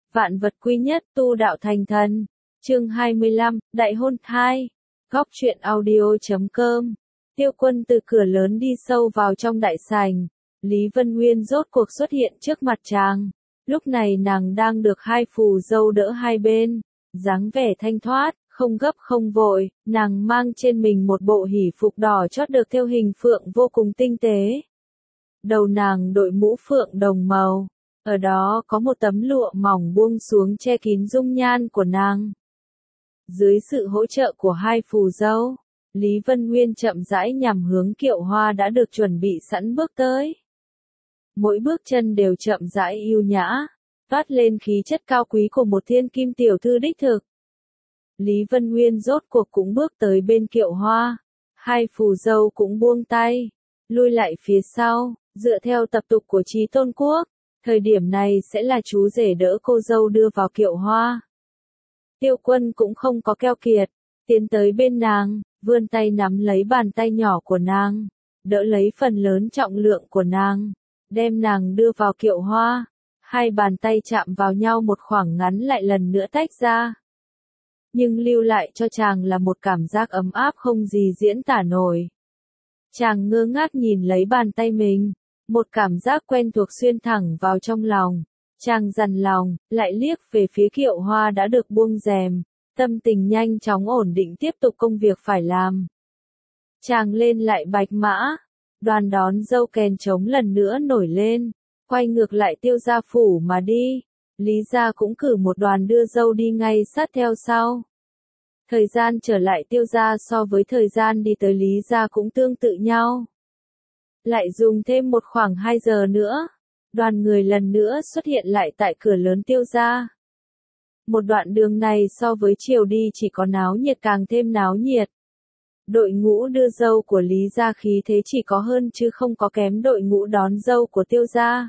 Vạn vật quy nhất, tu đạo thành thần. Chương 25, Đại hôn 2. Góc truyện audio.com. Tiêu Quân từ cửa lớn đi sâu vào trong đại sảnh. Lý Vân Nguyên rốt cuộc xuất hiện trước mặt chàng. Lúc này nàng đang được hai phù dâu đỡ hai bên. Dáng vẻ thanh thoát, không gấp không vội, nàng mang trên mình một bộ hỷ phục đỏ chót được thêu hình phượng vô cùng tinh tế. Đầu nàng đội mũ phượng đồng màu. Ở đó có một tấm lụa mỏng buông xuống che kín dung nhan của nàng. Dưới sự hỗ trợ của hai phù dâu, Lý Vân Nguyên chậm rãi nhằm hướng kiệu hoa đã được chuẩn bị sẵn bước tới. Mỗi bước chân đều chậm rãi yêu nhã, toát lên khí chất cao quý của một thiên kim tiểu thư đích thực. Lý Vân Nguyên rốt cuộc cũng bước tới bên kiệu hoa, hai phù dâu cũng buông tay, lui lại phía sau, dựa theo tập tục của Chí Tôn Quốc. Thời điểm này sẽ là chú rể đỡ cô dâu đưa vào kiệu hoa. Tiêu Quân cũng không có keo kiệt, tiến tới bên nàng, vươn tay nắm lấy bàn tay nhỏ của nàng, đỡ lấy phần lớn trọng lượng của nàng, đem nàng đưa vào kiệu hoa. Hai bàn tay chạm vào nhau một khoảng ngắn lại lần nữa tách ra. Nhưng lưu lại cho chàng là một cảm giác ấm áp không gì diễn tả nổi. Chàng ngơ ngác nhìn lấy bàn tay mình. Một cảm giác quen thuộc xuyên thẳng vào trong lòng, chàng dằn lòng, lại liếc về phía kiệu hoa đã được buông rèm, tâm tình nhanh chóng ổn định tiếp tục công việc phải làm. Chàng lên lại bạch mã, đoàn đón dâu kèn trống lần nữa nổi lên, quay ngược lại Tiêu gia phủ mà đi, Lý gia cũng cử một đoàn đưa dâu đi ngay sát theo sau. Thời gian trở lại Tiêu gia so với thời gian đi tới Lý gia cũng tương tự nhau. Lại dùng thêm một khoảng 2 giờ nữa, đoàn người lần nữa xuất hiện lại tại cửa lớn Tiêu gia. Một đoạn đường này so với chiều đi chỉ có náo nhiệt càng thêm náo nhiệt. Đội ngũ đưa dâu của Lý gia khí thế chỉ có hơn chứ không có kém đội ngũ đón dâu của Tiêu gia.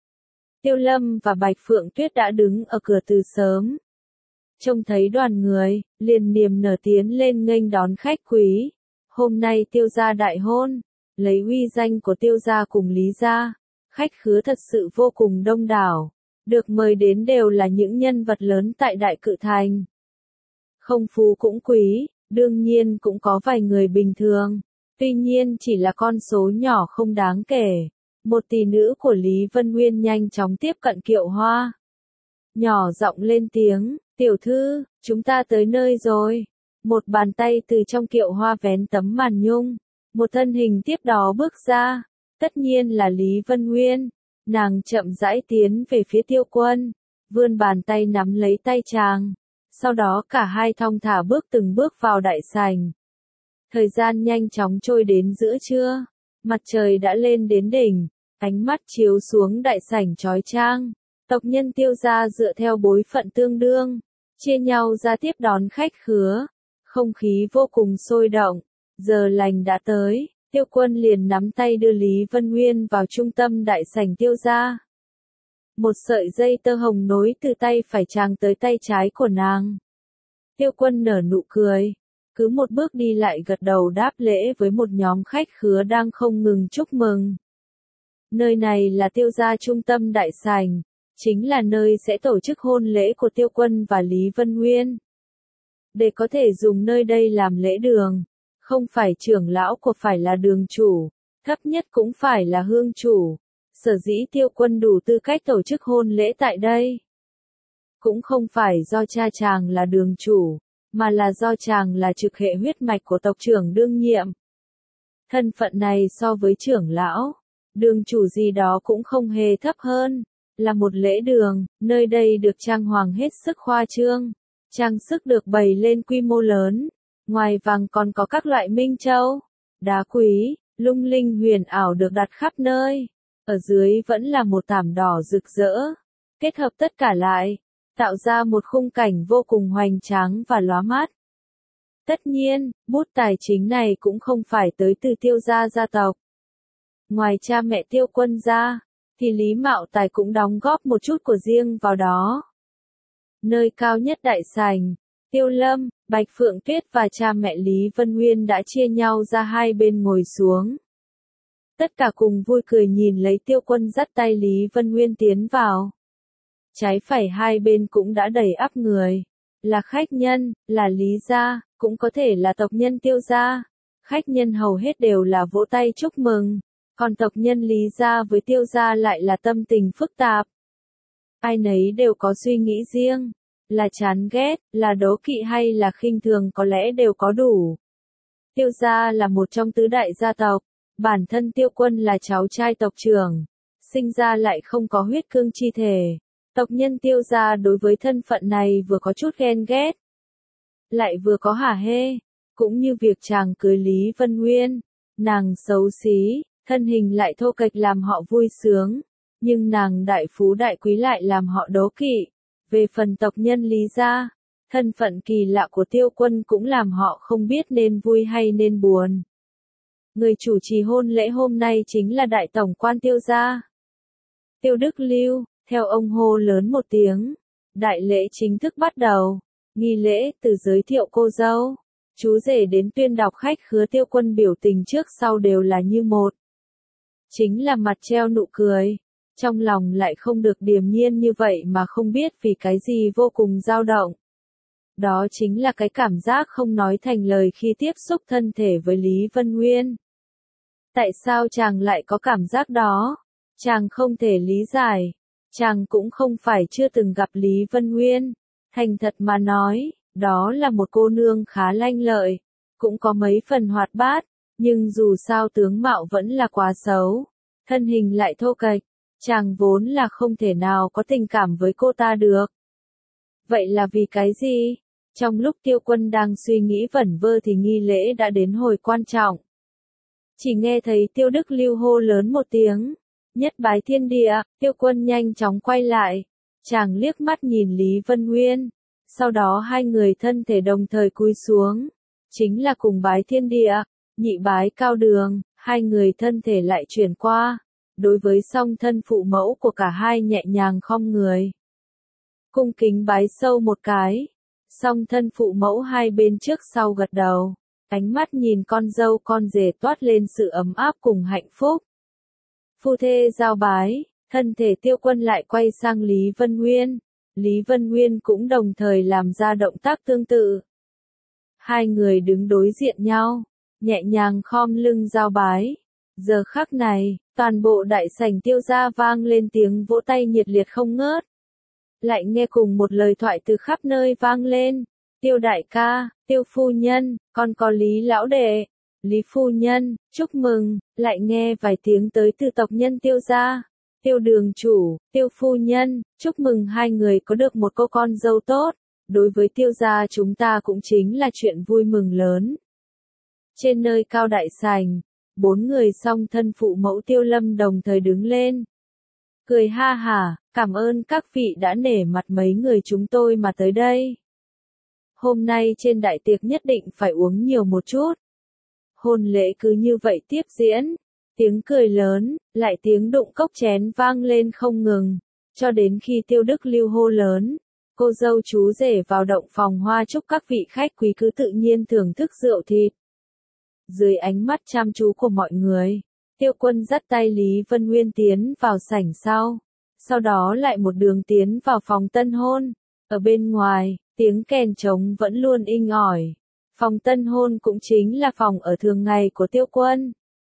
Tiêu Lâm và Bạch Phượng Tuyết đã đứng ở cửa từ sớm. Trông thấy đoàn người, liền niềm nở tiến lên nghênh đón khách quý. Hôm nay Tiêu gia đại hôn. Lấy uy danh của Tiêu gia cùng Lý gia, khách khứa thật sự vô cùng đông đảo, được mời đến đều là những nhân vật lớn tại Đại Cự Thành. Không phú cũng quý, đương nhiên cũng có vài người bình thường, tuy nhiên chỉ là con số nhỏ không đáng kể. Một tỷ nữ của Lý Vân Nguyên nhanh chóng tiếp cận kiệu hoa. Nhỏ giọng lên tiếng, tiểu thư, chúng ta tới nơi rồi. Một bàn tay từ trong kiệu hoa vén tấm màn nhung. Một thân hình tiếp đó bước ra, tất nhiên là Lý Vân Nguyên. Nàng chậm rãi tiến về phía Tiêu Quân, vươn bàn tay nắm lấy tay chàng. Sau đó cả hai thong thả bước từng bước vào đại sảnh. Thời gian nhanh chóng trôi đến giữa trưa, mặt trời đã lên đến đỉnh, ánh mắt chiếu xuống đại sảnh chói chang. Tộc nhân Tiêu gia dựa theo bối phận tương đương, chia nhau ra tiếp đón khách khứa. Không khí vô cùng sôi động. Giờ lành đã tới, Tiêu Quân liền nắm tay đưa Lý Vân Nguyên vào trung tâm đại sảnh Tiêu gia. Một sợi dây tơ hồng nối từ tay phải chàng tới tay trái của nàng. Tiêu Quân nở nụ cười, cứ một bước đi lại gật đầu đáp lễ với một nhóm khách khứa đang không ngừng chúc mừng. Nơi này là Tiêu gia trung tâm đại sảnh, chính là nơi sẽ tổ chức hôn lễ của Tiêu Quân và Lý Vân Nguyên. Để có thể dùng nơi đây làm lễ đường, không phải trưởng lão của phải là đường chủ, thấp nhất cũng phải là hương chủ. Sở dĩ Tiêu Quân đủ tư cách tổ chức hôn lễ tại đây. Cũng không phải do cha chàng là đường chủ, mà là do chàng là trực hệ huyết mạch của tộc trưởng đương nhiệm. Thân phận này so với trưởng lão, đường chủ gì đó cũng không hề thấp hơn, là một lễ đường, nơi đây được trang hoàng hết sức khoa trương, trang sức được bày lên quy mô lớn. Ngoài vàng còn có các loại minh châu, đá quý, lung linh huyền ảo được đặt khắp nơi. Ở dưới vẫn là một thảm đỏ rực rỡ. Kết hợp tất cả lại, tạo ra một khung cảnh vô cùng hoành tráng và lóa mắt. Tất nhiên, bút tài chính này cũng không phải tới từ Tiêu gia gia tộc. Ngoài cha mẹ Tiêu Quân ra, thì Lý Mạo Tài cũng đóng góp một chút của riêng vào đó. Nơi cao nhất đại sảnh, Tiêu Lâm, Bạch Phượng Tuyết và cha mẹ Lý Vân Nguyên đã chia nhau ra hai bên ngồi xuống. Tất cả cùng vui cười nhìn lấy Tiêu Quân dắt tay Lý Vân Nguyên tiến vào. Trái phải hai bên cũng đã đầy ắp người. Là khách nhân, là Lý gia, cũng có thể là tộc nhân Tiêu gia. Khách nhân hầu hết đều là vỗ tay chúc mừng, còn tộc nhân Lý gia với Tiêu gia lại là tâm tình phức tạp. Ai nấy đều có suy nghĩ riêng, là chán ghét, là đố kỵ hay là khinh thường có lẽ đều có đủ. Tiêu gia là một trong tứ đại gia tộc, bản thân Tiêu Quân là cháu trai tộc trưởng, sinh ra lại không có huyết cương chi thể. Tộc nhân Tiêu gia đối với thân phận này vừa có chút ghen ghét, lại vừa có hả hê, cũng như việc chàng cưới Lý Vân Nguyên. Nàng xấu xí, thân hình lại thô kệch làm họ vui sướng, nhưng nàng đại phú đại quý lại làm họ đố kỵ. Về phần tộc nhân Lý gia, thân phận kỳ lạ của Tiêu Quân cũng làm họ không biết nên vui hay nên buồn. Người chủ trì hôn lễ hôm nay chính là đại tổng quan Tiêu gia, Tiêu Đức Lưu. Theo ông hô lớn một tiếng, đại lễ chính thức bắt đầu. Nghi lễ từ giới thiệu cô dâu, chú rể đến tuyên đọc khách khứa. Tiêu Quân biểu tình trước sau đều là như một, chính là mặt treo nụ cười, trong lòng lại không được điềm nhiên như vậy mà không biết vì cái gì vô cùng dao động. Đó chính là cái cảm giác không nói thành lời khi tiếp xúc thân thể với Lý Vân Nguyên. Tại sao chàng lại có cảm giác đó? Chàng không thể lý giải. Chàng cũng không phải chưa từng gặp Lý Vân Nguyên. Thành thật mà nói, đó là một cô nương khá lanh lợi, cũng có mấy phần hoạt bát, nhưng dù sao tướng mạo vẫn là quá xấu, thân hình lại thô kệch, chàng vốn là không thể nào có tình cảm với cô ta được. Vậy là vì cái gì? Trong lúc Tiêu Quân đang suy nghĩ vẩn vơ thì nghi lễ đã đến hồi quan trọng. Chỉ nghe thấy Tiêu Đức Lưu hô lớn một tiếng, nhất bái thiên địa. Tiêu Quân nhanh chóng quay lại, chàng liếc mắt nhìn Lý Vân Nguyên, sau đó hai người thân thể đồng thời cúi xuống, chính là cùng bái thiên địa, nhị bái cao đường. Hai người thân thể lại chuyển qua, đối với song thân phụ mẫu của cả hai nhẹ nhàng khom người, cung kính bái sâu một cái. Song thân phụ mẫu hai bên trước sau gật đầu, ánh mắt nhìn con dâu con rể toát lên sự ấm áp cùng hạnh phúc. Phu thê giao bái, thân thể Tiêu Quân lại quay sang Lý Vân Nguyên. Lý Vân Nguyên cũng đồng thời làm ra động tác tương tự. Hai người đứng đối diện nhau, nhẹ nhàng khom lưng giao bái. Giờ khắc này, toàn bộ đại sảnh Tiêu gia vang lên tiếng vỗ tay nhiệt liệt không ngớt. Lại nghe cùng một lời thoại từ khắp nơi vang lên. Tiêu đại ca, Tiêu phu nhân, còn có Lý lão đệ, Lý phu nhân, chúc mừng. Lại nghe vài tiếng tới từ tộc nhân Tiêu gia. Tiêu đường chủ, Tiêu phu nhân, chúc mừng hai người có được một cô con dâu tốt. Đối với Tiêu gia chúng ta cũng chính là chuyện vui mừng lớn. Trên nơi cao đại sảnh, bốn người song thân phụ mẫu Tiêu Lâm đồng thời đứng lên, cười ha hả, cảm ơn các vị đã nể mặt mấy người chúng tôi mà tới đây. Hôm nay trên đại tiệc nhất định phải uống nhiều một chút. Hôn lễ cứ như vậy tiếp diễn, tiếng cười lớn, lại tiếng đụng cốc chén vang lên không ngừng, cho đến khi Tiêu Đức Lưu hô lớn, cô dâu chú rể vào động phòng hoa chúc các vị khách quý cứ tự nhiên thưởng thức rượu thịt. Dưới ánh mắt chăm chú của mọi người, Tiêu Quân dắt tay Lý Vân Nguyên tiến vào sảnh sau đó lại một đường tiến vào phòng tân hôn. Ở bên ngoài, tiếng kèn trống vẫn luôn inh ỏi. Phòng tân hôn cũng chính là phòng ở thường ngày của Tiêu Quân.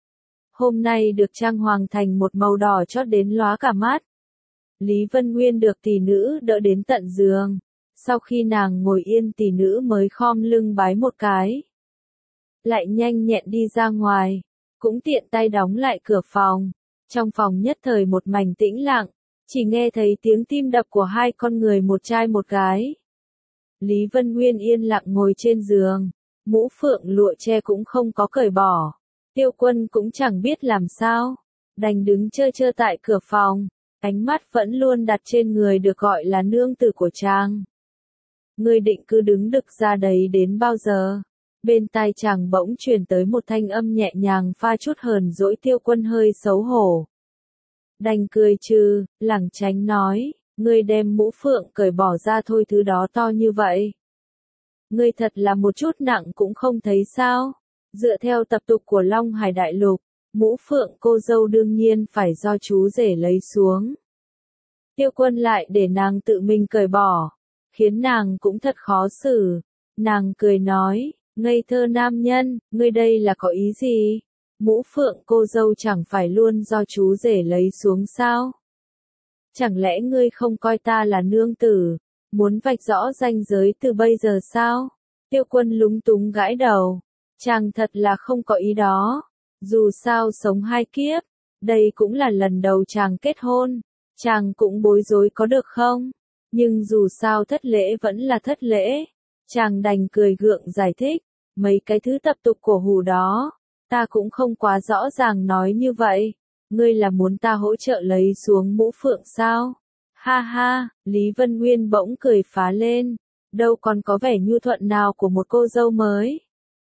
Hôm nay được trang hoàng thành một màu đỏ chót đến lóa cả mắt. Lý Vân Nguyên được tỷ nữ đỡ đến tận giường. Sau khi nàng ngồi yên tỷ nữ mới khom lưng bái một cái, lại nhanh nhẹn đi ra ngoài, cũng tiện tay đóng lại cửa phòng. Trong phòng nhất thời một mảnh tĩnh lặng, chỉ nghe thấy tiếng tim đập của hai con người một trai một gái. Lý Vân Nguyên yên lặng ngồi trên giường, mũ phượng lụa che cũng không có cởi bỏ. Tiêu Quân cũng chẳng biết làm sao, đành đứng chơ chơ tại cửa phòng, ánh mắt vẫn luôn đặt trên người được gọi là nương tử của chàng. Ngươi định cứ đứng đực ra đấy đến bao giờ? Bên tai chàng bỗng truyền tới một thanh âm nhẹ nhàng pha chút hờn dỗi. Tiêu Quân hơi xấu hổ, đành cười trừ, lảng tránh nói, ngươi đem mũ phượng cởi bỏ ra thôi, thứ đó to như vậy. Ngươi thật là một chút nặng cũng không thấy sao? Dựa theo tập tục của Long Hải Đại Lục, mũ phượng cô dâu đương nhiên phải do chú rể lấy xuống. Tiêu Quân lại để nàng tự mình cởi bỏ, khiến nàng cũng thật khó xử. Nàng cười nói, ngây thơ nam nhân, ngươi đây là có ý gì? Mũ phượng cô dâu chẳng phải luôn do chú rể lấy xuống sao? Chẳng lẽ ngươi không coi ta là nương tử, muốn vạch rõ ranh giới từ bây giờ sao? Tiêu Quân lúng túng gãi đầu, chàng thật là không có ý đó. Dù sao sống 2 kiếp, đây cũng là lần đầu chàng kết hôn, chàng cũng bối rối có được không? Nhưng dù sao thất lễ vẫn là thất lễ. Chàng đành cười gượng giải thích, mấy cái thứ tập tục cổ hủ đó, ta cũng không quá rõ ràng nói như vậy. Ngươi là muốn ta hỗ trợ lấy xuống mũ phượng sao? Ha ha, Lý Vân Nguyên bỗng cười phá lên, đâu còn có vẻ nhu thuận nào của một cô dâu mới.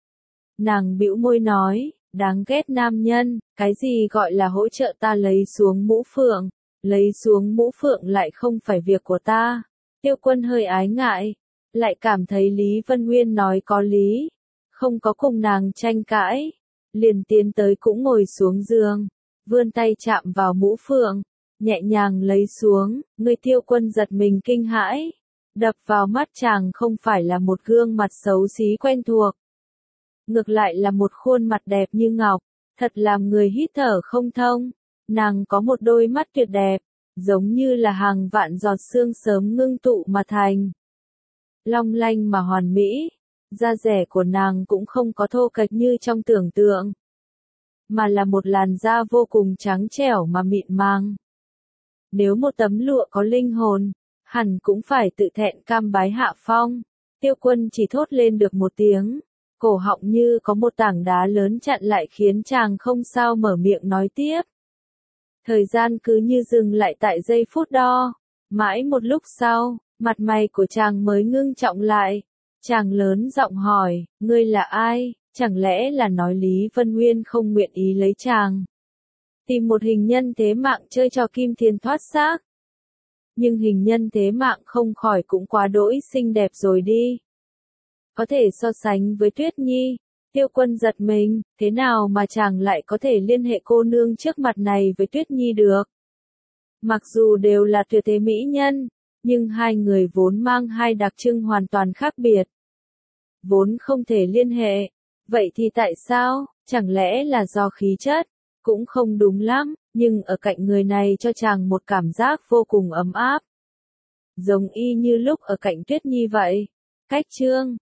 Nàng bĩu môi nói, đáng ghét nam nhân, cái gì gọi là hỗ trợ ta lấy xuống mũ phượng, lấy xuống mũ phượng lại không phải việc của ta. Tiêu Quân hơi ái ngại, lại cảm thấy Lý Vân Nguyên nói có lý, không có cùng nàng tranh cãi, liền tiến tới cũng ngồi xuống giường, vươn tay chạm vào mũ phượng, nhẹ nhàng lấy xuống. Người Tiêu Quân giật mình kinh hãi, đập vào mắt chàng không phải là một gương mặt xấu xí quen thuộc, ngược lại là một khuôn mặt đẹp như ngọc, thật làm người hít thở không thông. Nàng có một đôi mắt tuyệt đẹp, giống như là hàng vạn giọt sương sớm ngưng tụ mà thành, long lanh mà hoàn mỹ. Da dẻ của nàng cũng không có thô kệch như trong tưởng tượng, mà là một làn da vô cùng trắng trẻo mà mịn màng. Nếu một tấm lụa có linh hồn, hẳn cũng phải tự thẹn cam bái hạ phong. Tiêu Quân chỉ thốt lên được một tiếng, cổ họng như có một tảng đá lớn chặn lại khiến chàng không sao mở miệng nói tiếp. Thời gian cứ như dừng lại tại giây phút đó. Mãi một lúc sau, mặt mày của chàng mới ngưng trọng lại. Chàng lớn giọng hỏi, ngươi là ai? Chẳng lẽ là nói Lý Vân Nguyên không nguyện ý lấy chàng? Tìm một hình nhân thế mạng chơi trò kim tiền thoát xác. Nhưng hình nhân thế mạng không khỏi cũng quá đỗi xinh đẹp rồi đi. Có thể so sánh với Tuyết Nhi. Tiêu Quân giật mình, thế nào mà chàng lại có thể liên hệ cô nương trước mặt này với Tuyết Nhi được? Mặc dù đều là tuyệt thế mỹ nhân, nhưng hai người vốn mang hai đặc trưng hoàn toàn khác biệt, vốn không thể liên hệ. Vậy thì tại sao? Chẳng lẽ là do khí chất? Cũng không đúng lắm, nhưng ở cạnh người này cho chàng một cảm giác vô cùng ấm áp. Giống y như lúc ở cạnh Tuyết Nhi vậy. Cách chương